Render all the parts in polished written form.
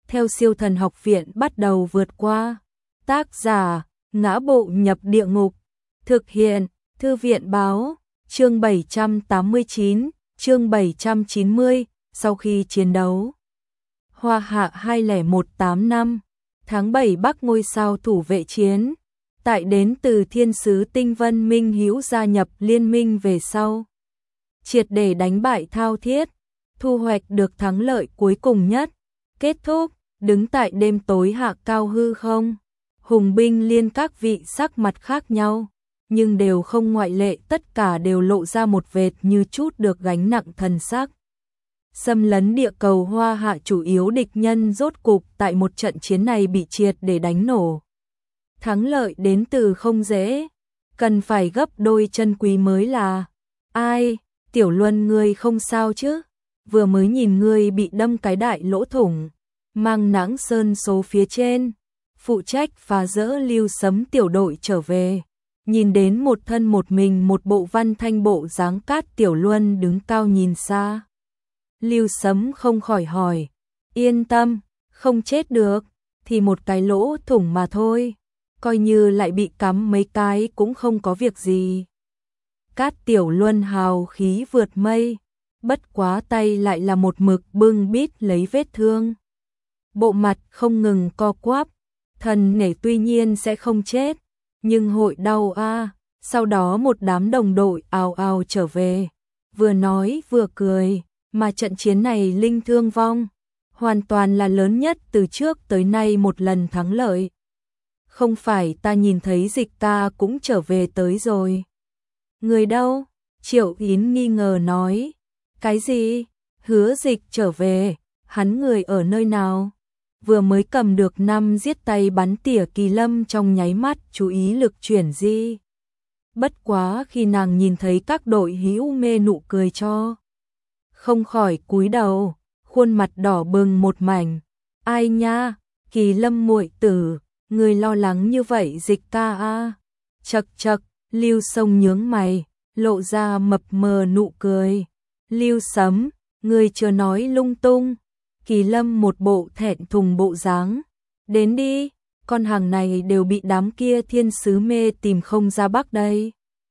theo siêu thần học viện bắt đầu vượt qua. Tác giả, Ngã Bộ Nhập Địa Ngục. Thực hiện, Thư viện báo, chương 789, chương 790, sau khi chiến đấu. Hoa Hạ 20185, tháng 7 Bắc ngôi sao thủ vệ chiến. Tại đến từ thiên sứ tinh vân Minh Hữu gia nhập liên minh về sau. Triệt để đánh bại Thao Thiết, thu hoạch được thắng lợi cuối cùng nhất. Kết thúc, đứng tại đêm tối hạ cao hư không. Hùng binh liên các vị sắc mặt khác nhau, nhưng đều không ngoại lệ, tất cả đều lộ ra một vệt như chút được gánh nặng thần sắc. Xâm lấn địa cầu Hoa Hạ chủ yếu địch nhân rốt cục tại một trận chiến này bị triệt để đánh nổ. Thắng lợi đến từ không dễ, cần phải gấp đôi chân quý mới là. Ai, Tiểu Luân ngươi không sao chứ? Vừa mới nhìn ngươi bị đâm cái đại lỗ thủng, mang nắng sơn số phía trên, phụ trách phá rỡ Lưu Sấm tiểu đội trở về. Nhìn đến một thân một mình một bộ văn thanh bộ dáng Cát Tiểu Luân đứng cao nhìn xa. Lưu Sấm không khỏi hỏi, yên tâm, không chết được, thì một cái lỗ thủng mà thôi, coi như lại bị cắm mấy cái cũng không có việc gì. Cát Tiểu Luân hào khí vượt mây, bất quá tay lại là một mực bưng bít lấy vết thương. Bộ mặt không ngừng co quắp, thần nể tuy nhiên sẽ không chết, nhưng hội đau a. Sau đó một đám đồng đội ào ào trở về, vừa nói vừa cười, mà trận chiến này linh thương vong, hoàn toàn là lớn nhất từ trước tới nay một lần thắng lợi. Không phải ta nhìn thấy Dịch ca cũng trở về tới rồi. Người đâu? Triệu Yến nghi ngờ nói. Cái gì? Hứa Dịch trở về, hắn người ở nơi nào? Vừa mới cầm được 5 giết tay bắn tỉa Kỳ Lâm trong nháy mắt chú ý lực chuyển di. Bất quá khi nàng nhìn thấy các đội hữu mê nụ cười cho, không khỏi cúi đầu, khuôn mặt đỏ bừng một mảnh. Ai nha, Kỳ Lâm muội tử, người lo lắng như vậy Dịch ca a. Chậc chậc, Lưu Sông nhướng mày, lộ ra mập mờ nụ cười. Lưu Sấm, người chưa nói lung tung. Kỳ Lâm một bộ thẹn thùng bộ dáng. Đến đi, con hàng này đều bị đám kia thiên sứ mê tìm không ra bắc đây.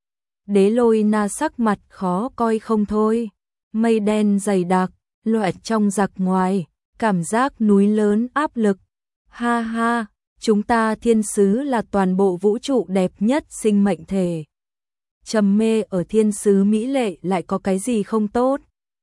Đế Lôi Na sắc mặt khó coi không thôi. Mây đen dày đặc, loẹt trong giặc ngoài, cảm giác núi lớn áp lực. Ha ha, chúng ta thiên sứ là toàn bộ vũ trụ đẹp nhất sinh mệnh thể. Trầm mê ở thiên sứ mỹ lệ lại có cái gì không tốt?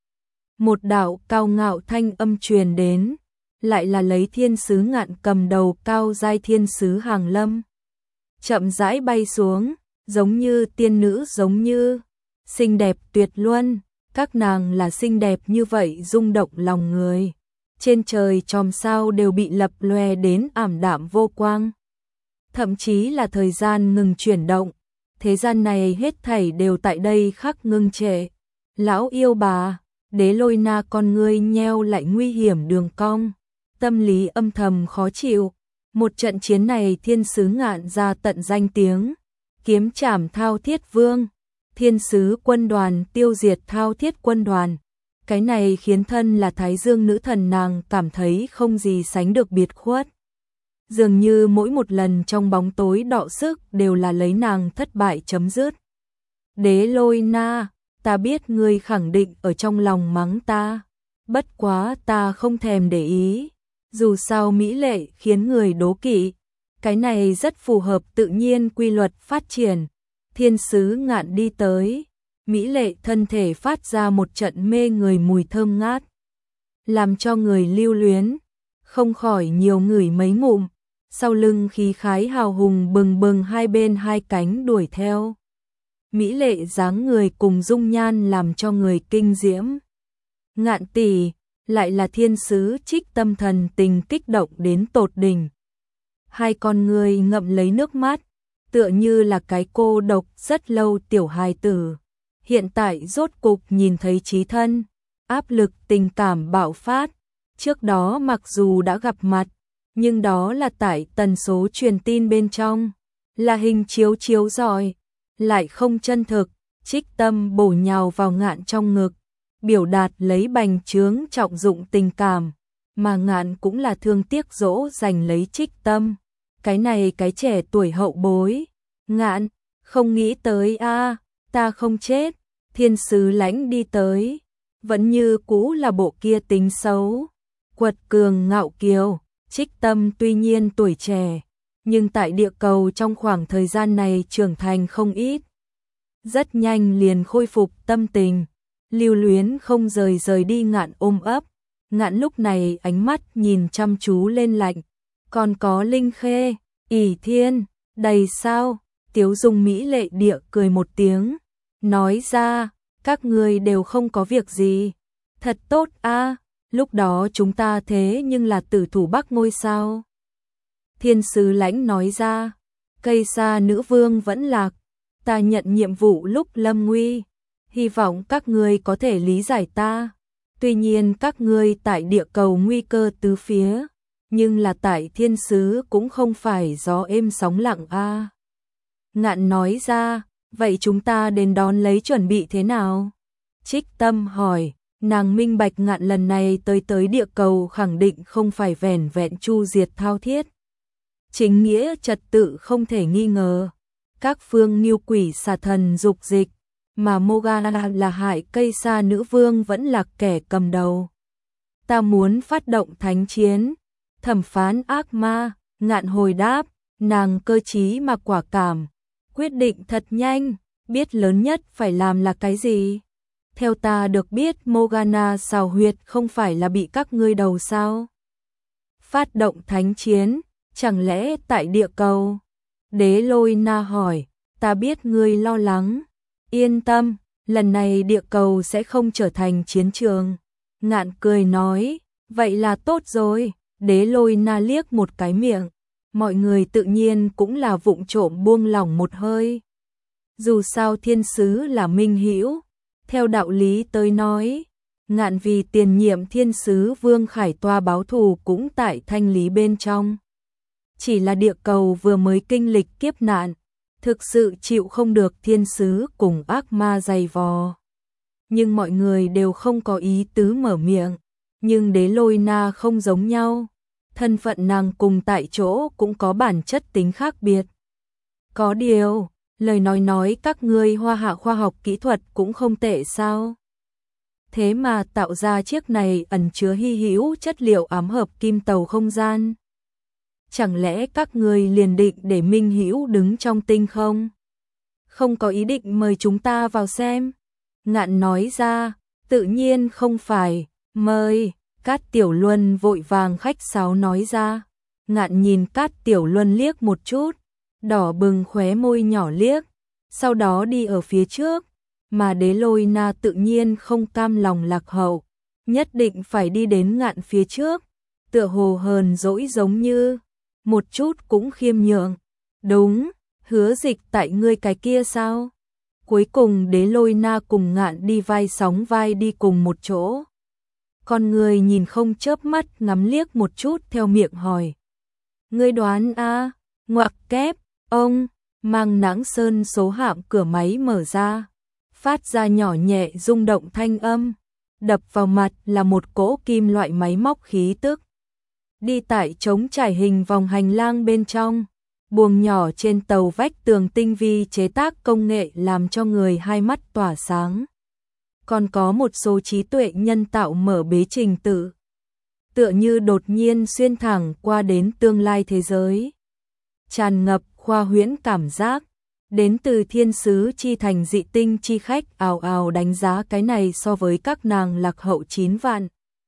Một đạo cao ngạo thanh âm truyền đến, lại là lấy thiên sứ Ngạn cầm đầu cao giai thiên sứ Hàng Lâm. Chậm rãi bay xuống, giống như tiên nữ, giống như xinh đẹp tuyệt luân, các nàng là xinh đẹp như vậy rung động lòng người. Trên trời chòm sao đều bị lập lòe đến ảm đạm vô quang. Thậm chí là thời gian ngừng chuyển động, thế gian này hết thảy đều tại đây khắc ngưng trệ. Lão yêu bà, Đế Lôi Na con ngươi nheo lại nguy hiểm đường cong, tâm lý âm thầm khó chịu. Một trận chiến này thiên sứ Ngạn ra tận danh tiếng, kiếm trảm Thao Thiết Vương, thiên sứ quân đoàn tiêu diệt Thao Thiết quân đoàn. Cái này khiến thân là Thái Dương nữ thần nàng cảm thấy không gì sánh được biệt khuất. Dường như mỗi một lần trong bóng tối đọ sức đều là lấy nàng thất bại chấm dứt. Đế Lôi Na, ta biết ngươi khẳng định ở trong lòng mắng ta, bất quá ta không thèm để ý, dù sao mỹ lệ khiến người đố kỵ, cái này rất phù hợp tự nhiên quy luật phát triển. Thiên sứ Ngạn đi tới, mỹ lệ thân thể phát ra một trận mê người mùi thơm ngát, làm cho người lưu luyến, không khỏi nhiều ngửi mấy ngụm, sau lưng khí khái hào hùng bừng bừng, hai bên hai cánh đuổi theo. Mỹ lệ dáng người cùng dung nhan làm cho người kinh diễm. Ngạn tỷ, lại là thiên sứ Trích Tâm thần tình kích động đến tột đỉnh. Hai con người ngậm lấy nước mắt, tựa như là cái cô độc rất lâu tiểu hài tử. Hiện tại rốt cục nhìn thấy chí thân, áp lực tình cảm bạo phát. Trước đó mặc dù đã gặp mặt, nhưng đó là tại tần số truyền tin bên trong, là hình chiếu chiếu rọi, lại không chân thực. Trích Tâm bổ nhào vào Ngạn trong ngực, biểu đạt lấy bành trướng trọng dụng tình cảm. mà Ngạn cũng là thương tiếc dỗ dành lấy Trích Tâm. Cái này cái trẻ tuổi hậu bối. Ngạn, không nghĩ tới a, ta không chết. Thiên Sứ Lãnh đi tới, vẫn như cũ là bộ kia tính xấu, quật cường ngạo kiều. Trích Tâm tuy nhiên tuổi trẻ, nhưng tại địa cầu trong khoảng thời gian này trưởng thành không ít. Rất nhanh liền khôi phục tâm tình, lưu luyến không rời đi Ngạn ôm ấp. Ngạn lúc này ánh mắt nhìn chăm chú lên lạnh, còn có Linh Khê, ỷ thiên, đầy sao. Tiếu Dung mỹ lệ địa cười một tiếng, nói ra, các ngươi đều không có việc gì. Thật tốt a, lúc đó chúng ta thế nhưng là tử thủ Bắc ngôi sao. Thiên Sứ Lãnh nói ra, cây sa nữ vương vẫn lạc, ta nhận nhiệm vụ lúc lâm nguy, hy vọng các ngươi có thể lý giải ta. Tuy nhiên các ngươi tại địa cầu nguy cơ tứ phía, nhưng là tại thiên sứ cũng không phải gió êm sóng lặng a. Ngạn nói ra, vậy chúng ta đến đón lấy chuẩn bị thế nào? Trích Tâm hỏi, nàng minh bạch Ngạn lần này tới địa cầu khẳng định không phải vẻn vẹn chu diệt thao thiết. Chính nghĩa trật tự không thể nghi ngờ, các phương mưu quỷ xà thần dục dịch, mà Morgana là hại cây sa nữ vương vẫn là kẻ cầm đầu. Ta muốn phát động thánh chiến, thẩm phán ác ma. Ngạn hồi đáp, nàng cơ trí mà quả cảm, quyết định thật nhanh, biết lớn nhất phải làm là cái gì. Theo ta được biết Morgana xào huyệt không phải là bị các ngươi đầu sao? Phát động thánh chiến, chẳng lẽ tại địa cầu? Đế Lôi Na hỏi, ta biết ngươi lo lắng. Yên tâm, lần này địa cầu sẽ không trở thành chiến trường. Ngạn cười nói, vậy là tốt rồi. Đế Lôi Na liếc một cái miệng, mọi người tự nhiên cũng là vụng trộm buông lỏng một hơi. Dù sao thiên sứ là minh hữu, theo đạo lý tới nói, Ngạn vì tiền nhiệm thiên sứ Vương Khải Toa báo thù cũng tại thanh lý bên trong. Chỉ là địa cầu vừa mới kinh lịch kiếp nạn, thực sự chịu không được thiên sứ cùng ác ma dày vò. Nhưng mọi người đều không có ý tứ mở miệng, nhưng Đế Lôi Na không giống nhau. Thân phận nàng cùng tại chỗ cũng có bản chất tính khác biệt. Có điều, lời nói các ngươi Hoa Hạ khoa học kỹ thuật cũng không tệ sao? Thế mà tạo ra chiếc này ẩn chứa hy hữu chất liệu ám hợp kim tàu không gian. Chẳng lẽ các ngươi liền định để minh hữu đứng trong tinh không? Không có ý định mời chúng ta vào xem. Ngạn nói ra, tự nhiên không phải, mời. Cát Tiểu Luân vội vàng khách sáo nói ra. Ngạn nhìn Cát Tiểu Luân liếc một chút, đỏ bừng khóe môi nhỏ liếc, sau đó đi ở phía trước, mà Đế Lôi Na tự nhiên không cam lòng lạc hậu, nhất định phải đi đến Ngạn phía trước, tựa hồ hờn dỗi giống như, một chút cũng khiêm nhượng. Đúng, Hứa Dịch tại ngươi cái kia sao? Cuối cùng Đế Lôi Na cùng Ngạn đi vai sóng vai đi cùng một chỗ. Con người nhìn không chớp mắt ngắm liếc một chút theo miệng hỏi. Ngươi đoán a? Ngoặc kép, ông, mang nắng sơn số hạm cửa máy mở ra, phát ra nhỏ nhẹ rung động thanh âm, đập vào mặt là một cỗ kim loại máy móc khí tức. Đi tại trống trải hình vòng hành lang bên trong, buồng nhỏ trên tàu vách tường tinh vi chế tác công nghệ làm cho người hai mắt tỏa sáng. Còn có một số trí tuệ nhân tạo mở bế trình tự, tựa như đột nhiên xuyên thẳng qua đến tương lai thế giới. Tràn ngập khoa huyễn cảm giác, đến từ thiên sứ chi thành dị tinh chi khách ào ào đánh giá cái này so với các nàng lạc hậu 9 vạn.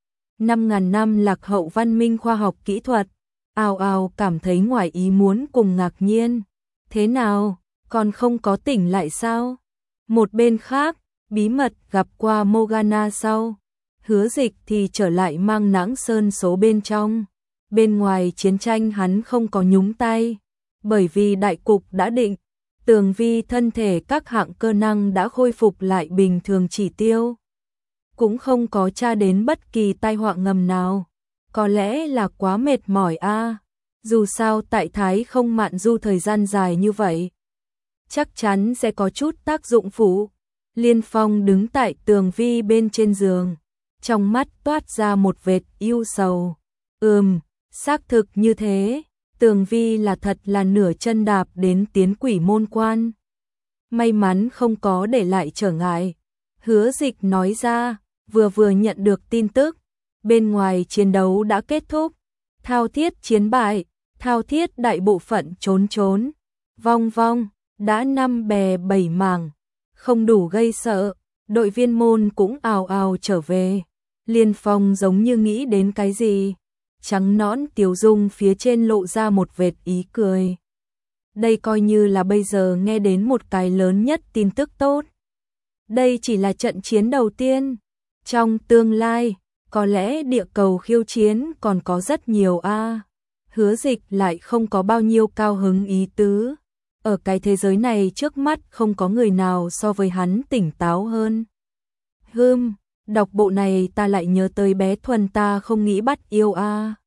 5.000 năm lạc hậu văn minh khoa học kỹ thuật, ào ào cảm thấy ngoài ý muốn cùng ngạc nhiên. Thế nào, còn không có tỉnh lại sao? Một bên khác, bí mật gặp qua Morgana sau, Hứa Dịch thì trở lại mang nãng sơn số bên trong. Bên ngoài chiến tranh hắn không có nhúng tay, bởi vì đại cục đã định, tường vi thân thể các hạng cơ năng đã khôi phục lại bình thường chỉ tiêu. Cũng không có tra đến bất kỳ tai họa ngầm nào, có lẽ là quá mệt mỏi a. Dù sao tại Thái không mạn du thời gian dài như vậy, chắc chắn sẽ có chút tác dụng phụ. Liên Phong đứng tại tường vi bên trên giường, trong mắt toát ra một vệt ưu sầu. Xác thực như thế, Tường Vi là thật là nửa chân đạp đến tiến quỷ môn quan. May mắn không có để lại trở ngại. Hứa Dịch nói ra, vừa nhận được tin tức, bên ngoài chiến đấu đã kết thúc, Thao Thiết chiến bại, Thao Thiết đại bộ phận trốn, vong, đã 5 bè 7 mảng, không đủ gây sợ, đội viên môn cũng ào ào trở về. Liên Phong giống như nghĩ đến cái gì, trắng nõn tiếu dung phía trên lộ ra một vệt ý cười. Đây coi như là bây giờ nghe đến một cái lớn nhất tin tức tốt. Đây chỉ là trận chiến đầu tiên. Trong tương lai, có lẽ địa cầu khiêu chiến còn có rất nhiều a. Hứa Dịch lại không có bao nhiêu cao hứng ý tứ. Ở cái thế giới này trước mắt không có người nào so với hắn tỉnh táo hơn. Đọc bộ này ta lại nhớ tới bé Thuần ta không nghĩ bắt yêu a.